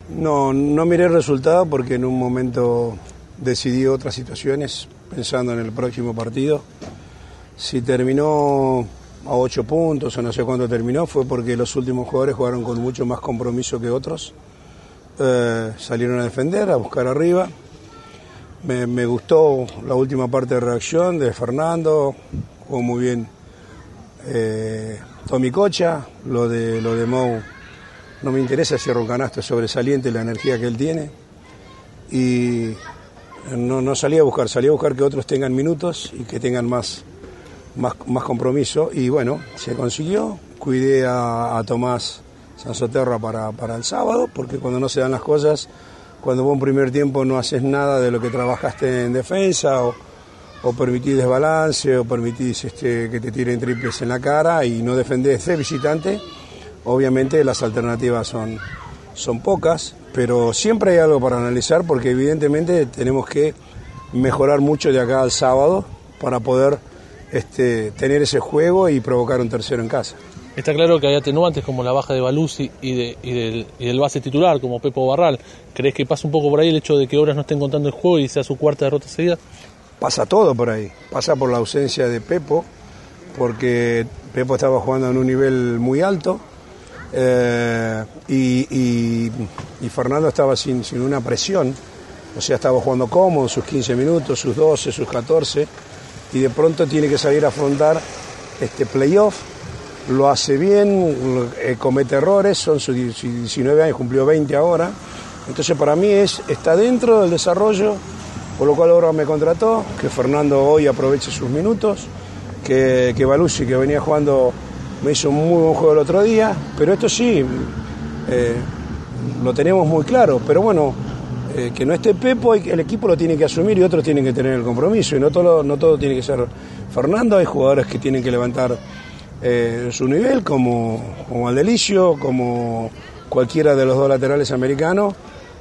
No miré el resultado porque en un momento decidí otras situaciones pensando en el próximo partido. Si terminó a 8 puntos o no sé cuánto terminó, fue porque los últimos jugadores jugaron con mucho más compromiso que otros. Salieron a defender, a buscar arriba. Me gustó la última parte de reacción de Fernando, jugó muy bien Tommy Cocha, lo de Mou. No me interesa si era un canasto, es sobresaliente la energía que él tiene. Y no salí a buscar que otros tengan minutos y que tengan más compromiso. Y bueno, se consiguió. Cuidé a Tomás Sansoterra para el sábado, porque cuando no se dan las cosas, cuando vos en primer tiempo no haces nada de lo que trabajaste en defensa, o permitís desbalance, o permitís que te tiren triples en la cara y no defendés de visitante, obviamente las alternativas son pocas, pero siempre hay algo para analizar porque evidentemente tenemos que mejorar mucho de acá al sábado para poder tener ese juego y provocar un tercero en casa. Está claro que hay atenuantes como la baja de Balusi y del base titular como Pepo Barral. ¿Crees que pasa un poco por ahí el hecho de que Obras no esté encontrando el juego y sea su cuarta derrota seguida? Pasa todo por ahí, pasa por la ausencia de Pepo, porque Pepo estaba jugando en un nivel muy alto. Y Fernando estaba sin una presión, o sea, estaba jugando cómodo sus 15 minutos, sus 12, sus 14, y de pronto tiene que salir a afrontar este playoff. Lo hace bien, comete errores, son sus 19 años, cumplió 20 ahora, entonces para mí está dentro del desarrollo, por lo cual ahora me contrató, que Fernando hoy aproveche sus minutos, que Balusi, que venía jugando, me hizo un muy buen juego el otro día, pero esto sí, lo tenemos muy claro, pero bueno, que no esté Pepo, el equipo lo tiene que asumir y otros tienen que tener el compromiso, y no todo tiene que ser Fernando, hay jugadores que tienen que levantar su nivel, como Aldelicio, como cualquiera de los dos laterales americanos,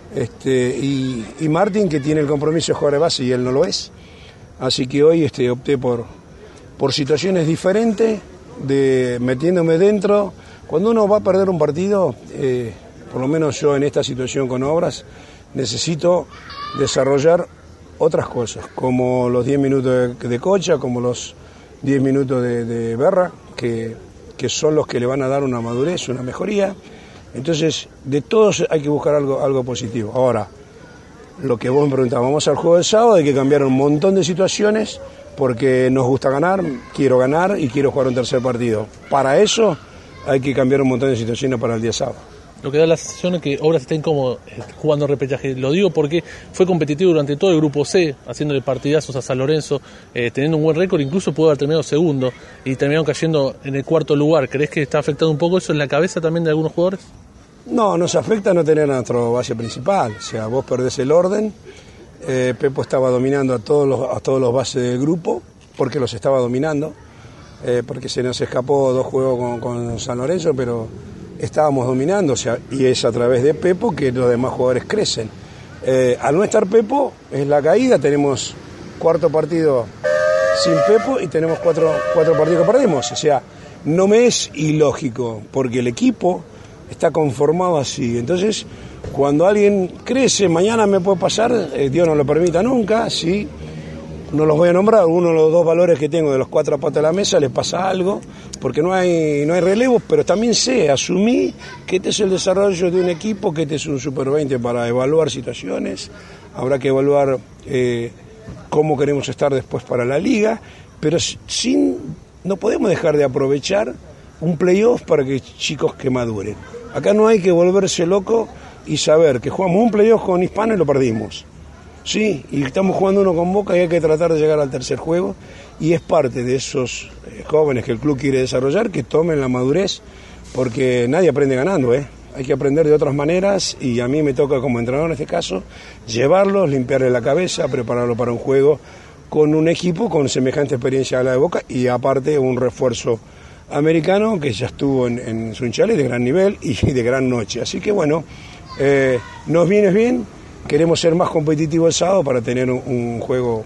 y Martín, que tiene el compromiso de jugar de base y él no lo es, así que hoy opté por situaciones diferentes, metiéndome dentro. Cuando uno va a perder un partido, por lo menos yo en esta situación con Obras, necesito desarrollar otras cosas, como los 10 minutos de Cocha, como los 10 minutos de Berra, que son los que le van a dar una madurez, una mejoría. Entonces, de todos hay que buscar algo positivo. Ahora, lo que vos me preguntabas, vamos al juego del sábado, hay que cambiar un montón de situaciones, porque nos gusta ganar, quiero ganar y quiero jugar un tercer partido. Para eso hay que cambiar un montón de situaciones para el día sábado. Lo que da la sensación es que Obras está incómodo jugando repechaje. Lo digo porque fue competitivo durante todo el grupo C, haciéndole partidazos a San Lorenzo, teniendo un buen récord, incluso pudo haber terminado segundo y terminaron cayendo en el cuarto lugar. ¿Crees que está afectando un poco eso en la cabeza también de algunos jugadores? No, nos afecta no tener a nuestro base principal. O sea, vos perdés el orden. Pepo estaba dominando a todos los bases del grupo, porque los estaba dominando, porque se nos escapó 2 juegos con San Lorenzo, pero estábamos dominando, o sea, y es a través de Pepo que los demás jugadores crecen. Al no estar Pepo, es la caída, tenemos 4 partidos sin Pepo y tenemos 4 partidos que perdemos, o sea, no me es ilógico, porque el equipo está conformado así. Entonces, cuando alguien crece, mañana me puede pasar, Dios no lo permita nunca, sí, no los voy a nombrar, uno de los 2 valores que tengo de los 4 patas de la mesa, les pasa algo, porque no hay relevos, pero también asumí que este es el desarrollo de un equipo, que este es un Super 20 para evaluar situaciones, habrá que evaluar cómo queremos estar después para la liga, pero no podemos dejar de aprovechar un playoff para que chicos que maduren. Acá no hay que volverse loco y saber que jugamos un playoff con Hispano y lo perdimos. Sí, y estamos jugando uno con Boca y hay que tratar de llegar al tercer juego, y es parte de esos jóvenes que el club quiere desarrollar, que tomen la madurez, porque nadie aprende ganando, hay que aprender de otras maneras, y a mí me toca como entrenador en este caso llevarlos, limpiarle la cabeza, prepararlo para un juego con un equipo con semejante experiencia a la de Boca, y aparte un refuerzo americano que ya estuvo en Sunchales de gran nivel y de gran noche, así que bueno, nos viene bien. Queremos ser más competitivos el sábado para tener un juego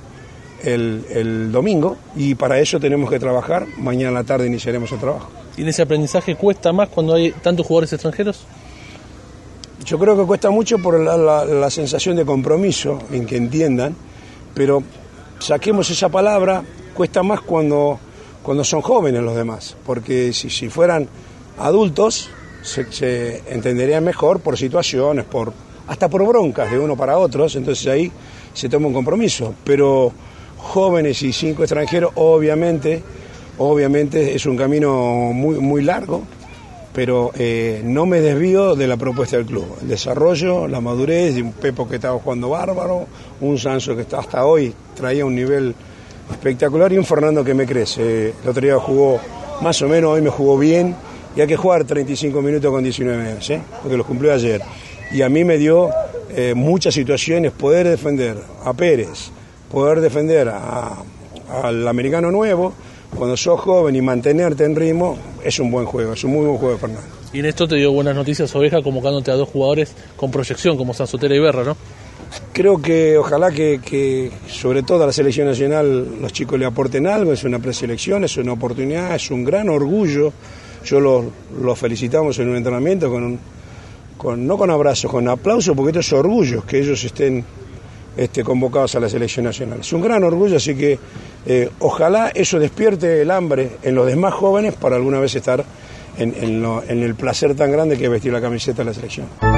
el domingo, y para eso tenemos que trabajar. Mañana en la tarde iniciaremos el trabajo. ¿Y en ese aprendizaje cuesta más cuando hay tantos jugadores extranjeros? Yo creo que cuesta mucho por la sensación de compromiso, en que entiendan, pero saquemos esa palabra, cuesta más cuando son jóvenes los demás, porque si fueran adultos se entenderían mejor por situaciones, hasta por broncas de uno para otros, entonces ahí se toma un compromiso, pero jóvenes y 5 extranjeros obviamente es un camino muy, muy largo, pero no me desvío de la propuesta del club, el desarrollo, la madurez de un Pepo que estaba jugando bárbaro, un Sanso que hasta hoy traía un nivel espectacular y un Fernando que me crece. El otro día jugó más o menos, hoy me jugó bien y hay que jugar 35 minutos con 19 años, porque los cumplió ayer. Y a mí me dio muchas situaciones poder defender a Pérez, poder defender al americano nuevo. Cuando sos joven y mantenerte en ritmo, es un buen juego, es un muy buen juego, Fernando. Y en esto te dio buenas noticias, Oveja, convocándote a 2 jugadores con proyección, como Sansotera y Berra, ¿no? Creo que ojalá que sobre todo a la selección nacional los chicos le aporten algo, es una preselección, es una oportunidad, es un gran orgullo. Yo los felicitamos en un entrenamiento no con abrazos, con aplausos, porque esto es orgullo que ellos estén convocados a la selección nacional. Es un gran orgullo, así que ojalá eso despierte el hambre en los demás jóvenes para alguna vez estar en el placer tan grande que es vestir la camiseta de la selección.